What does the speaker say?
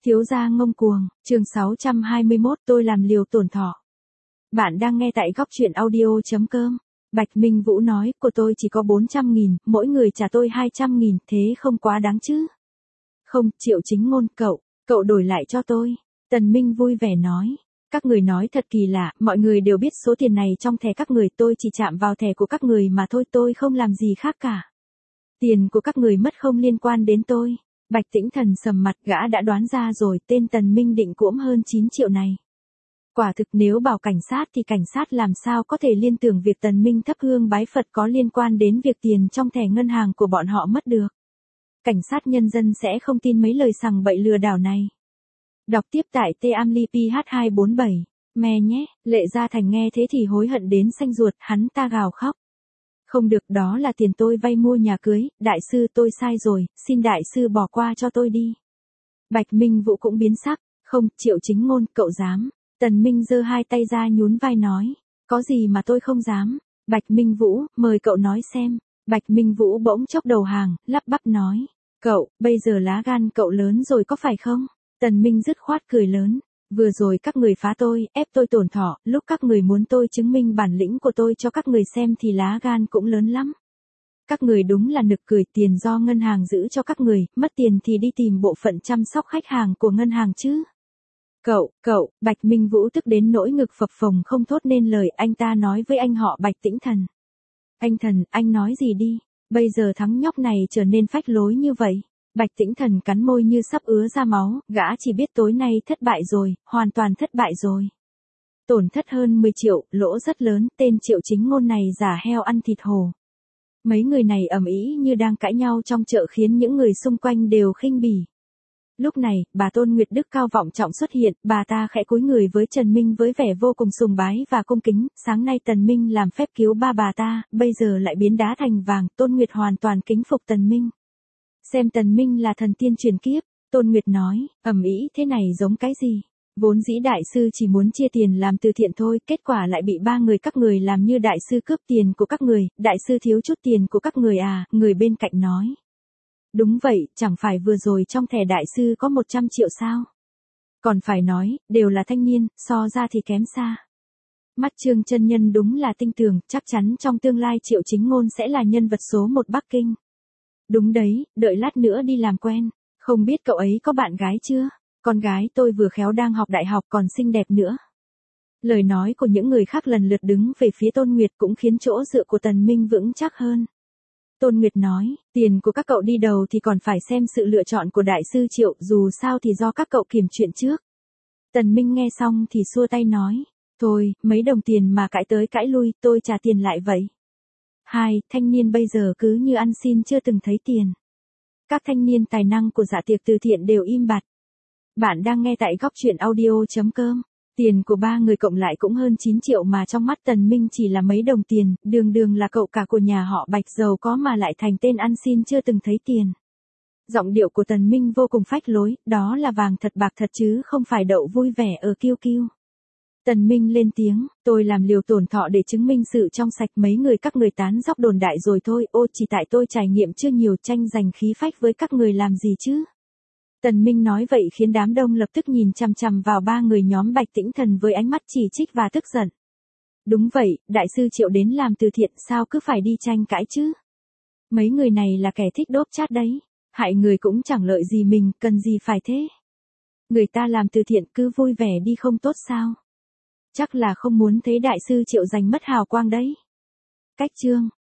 Thiếu gia ngông cuồng, chương 621 tôi làm liều tổn thọ. Bạn đang nghe tại góc truyện audio.com. Bạch Minh Vũ nói, của tôi chỉ có 400.000, mỗi người trả tôi 200.000, thế không quá đáng chứ. Không, Triệu Chính Ngôn, cậu đổi lại cho tôi. Tần Minh vui vẻ nói. Các người nói thật kỳ lạ, mọi người đều biết số tiền này trong thẻ các người, tôi chỉ chạm vào thẻ của các người mà thôi, tôi không làm gì khác cả. Tiền của các người mất không liên quan đến tôi. Bạch Tĩnh Thần sầm mặt, gã đã đoán ra rồi, tên Tần Minh định cuỗm hơn 9 triệu này. Quả thực nếu bảo cảnh sát thì cảnh sát làm sao có thể liên tưởng việc Tần Minh thắp hương bái Phật có liên quan đến việc tiền trong thẻ ngân hàng của bọn họ mất được. Cảnh sát nhân dân sẽ không tin mấy lời sằng bậy lừa đảo này. Đọc tiếp tại TAMLIPH247, me nhé, Lệ Gia Thành nghe thế thì hối hận đến xanh ruột, hắn ta gào khóc. Không được, đó là tiền tôi vay mua nhà cưới, đại sư tôi sai rồi, xin đại sư bỏ qua cho tôi đi. Bạch Minh Vũ cũng biến sắc, không, Triệu Chính Ngôn, cậu dám. Tần Minh giơ hai tay ra nhún vai nói, có gì mà tôi không dám. Bạch Minh Vũ, mời cậu nói xem. Bạch Minh Vũ bỗng chốc đầu hàng, lắp bắp nói, cậu, bây giờ lá gan cậu lớn rồi có phải không? Tần Minh dứt khoát cười lớn. Vừa rồi các người phá tôi, ép tôi tổn thọ, lúc các người muốn tôi chứng minh bản lĩnh của tôi cho các người xem thì lá gan cũng lớn lắm. Các người đúng là nực cười, tiền do ngân hàng giữ cho các người, mất tiền thì đi tìm bộ phận chăm sóc khách hàng của ngân hàng chứ. Cậu, Bạch Minh Vũ tức đến nỗi ngực phập phồng không thốt nên lời, anh ta nói với anh họ Bạch Tĩnh Thần. Anh Thần, anh nói gì đi, bây giờ thằng nhóc này trở nên phách lối như vậy. Bạch Tĩnh Thần cắn môi như sắp ứa ra máu, gã chỉ biết tối nay thất bại rồi, hoàn toàn thất bại rồi. Tổn thất hơn 10 triệu, lỗ rất lớn, tên Triệu Chính Ngôn này giả heo ăn thịt hổ. Mấy người này ầm ĩ như đang cãi nhau trong chợ khiến những người xung quanh đều khinh bỉ. Lúc này, bà Tôn Nguyệt Đức cao vọng trọng xuất hiện, bà ta khẽ cúi người với Trần Minh với vẻ vô cùng sùng bái và cung kính, sáng nay Tần Minh làm phép cứu ba bà ta, bây giờ lại biến đá thành vàng, Tôn Nguyệt hoàn toàn kính phục Tần Minh. Xem Tần Minh là thần tiên truyền kiếp, Tôn Nguyệt nói, ầm ĩ thế này giống cái gì? Vốn dĩ đại sư chỉ muốn chia tiền làm từ thiện thôi, kết quả lại bị ba người các người làm như đại sư cướp tiền của các người, đại sư thiếu chút tiền của các người à, người bên cạnh nói. Đúng vậy, chẳng phải vừa rồi trong thẻ đại sư có 100 triệu sao? Còn phải nói, đều là thanh niên, so ra thì kém xa. Mắt Trương chân nhân đúng là tinh tường, chắc chắn trong tương lai Triệu Chính Ngôn sẽ là nhân vật số 1 Bắc Kinh. Đúng đấy, đợi lát nữa đi làm quen. Không biết cậu ấy có bạn gái chưa? Con gái tôi vừa khéo đang học đại học còn xinh đẹp nữa. Lời nói của những người khác lần lượt đứng về phía Tôn Nguyệt cũng khiến chỗ dựa của Tần Minh vững chắc hơn. Tôn Nguyệt nói, tiền của các cậu đi đầu thì còn phải xem sự lựa chọn của đại sư Triệu, dù sao thì do các cậu kiểm chuyện trước. Tần Minh nghe xong thì xua tay nói, thôi, mấy đồng tiền mà cãi tới cãi lui, tôi trả tiền lại vậy. Thanh niên bây giờ cứ như ăn xin chưa từng thấy tiền. Các thanh niên tài năng của dạ tiệc từ thiện đều im bặt. Bạn đang nghe tại góc truyện audio.com. Tiền của ba người cộng lại cũng hơn 9 triệu mà trong mắt Tần Minh chỉ là mấy đồng tiền, đường là cậu cả của nhà họ Bạch giàu có mà lại thành tên ăn xin chưa từng thấy tiền. Giọng điệu của Tần Minh vô cùng phách lối, đó là vàng thật bạc thật chứ không phải đậu vui vẻ ở kiêu kiêu. Tần Minh lên tiếng, tôi làm liều tổn thọ để chứng minh sự trong sạch, mấy người các người tán dóc đồn đại rồi thôi, chỉ tại tôi trải nghiệm chưa nhiều, tranh giành khí phách với các người làm gì chứ. Tần Minh nói vậy khiến đám đông lập tức nhìn chằm chằm vào ba người nhóm Bạch Tĩnh Thần với ánh mắt chỉ trích và tức giận. Đúng vậy, đại sư Triệu đến làm từ thiện sao cứ phải đi tranh cãi chứ. Mấy người này là kẻ thích đốp chát đấy, hại người cũng chẳng lợi gì mình, cần gì phải thế. Người ta làm từ thiện cứ vui vẻ đi không tốt sao. Chắc là không muốn thấy đại sư Triệu giành mất hào quang đấy. Cách chương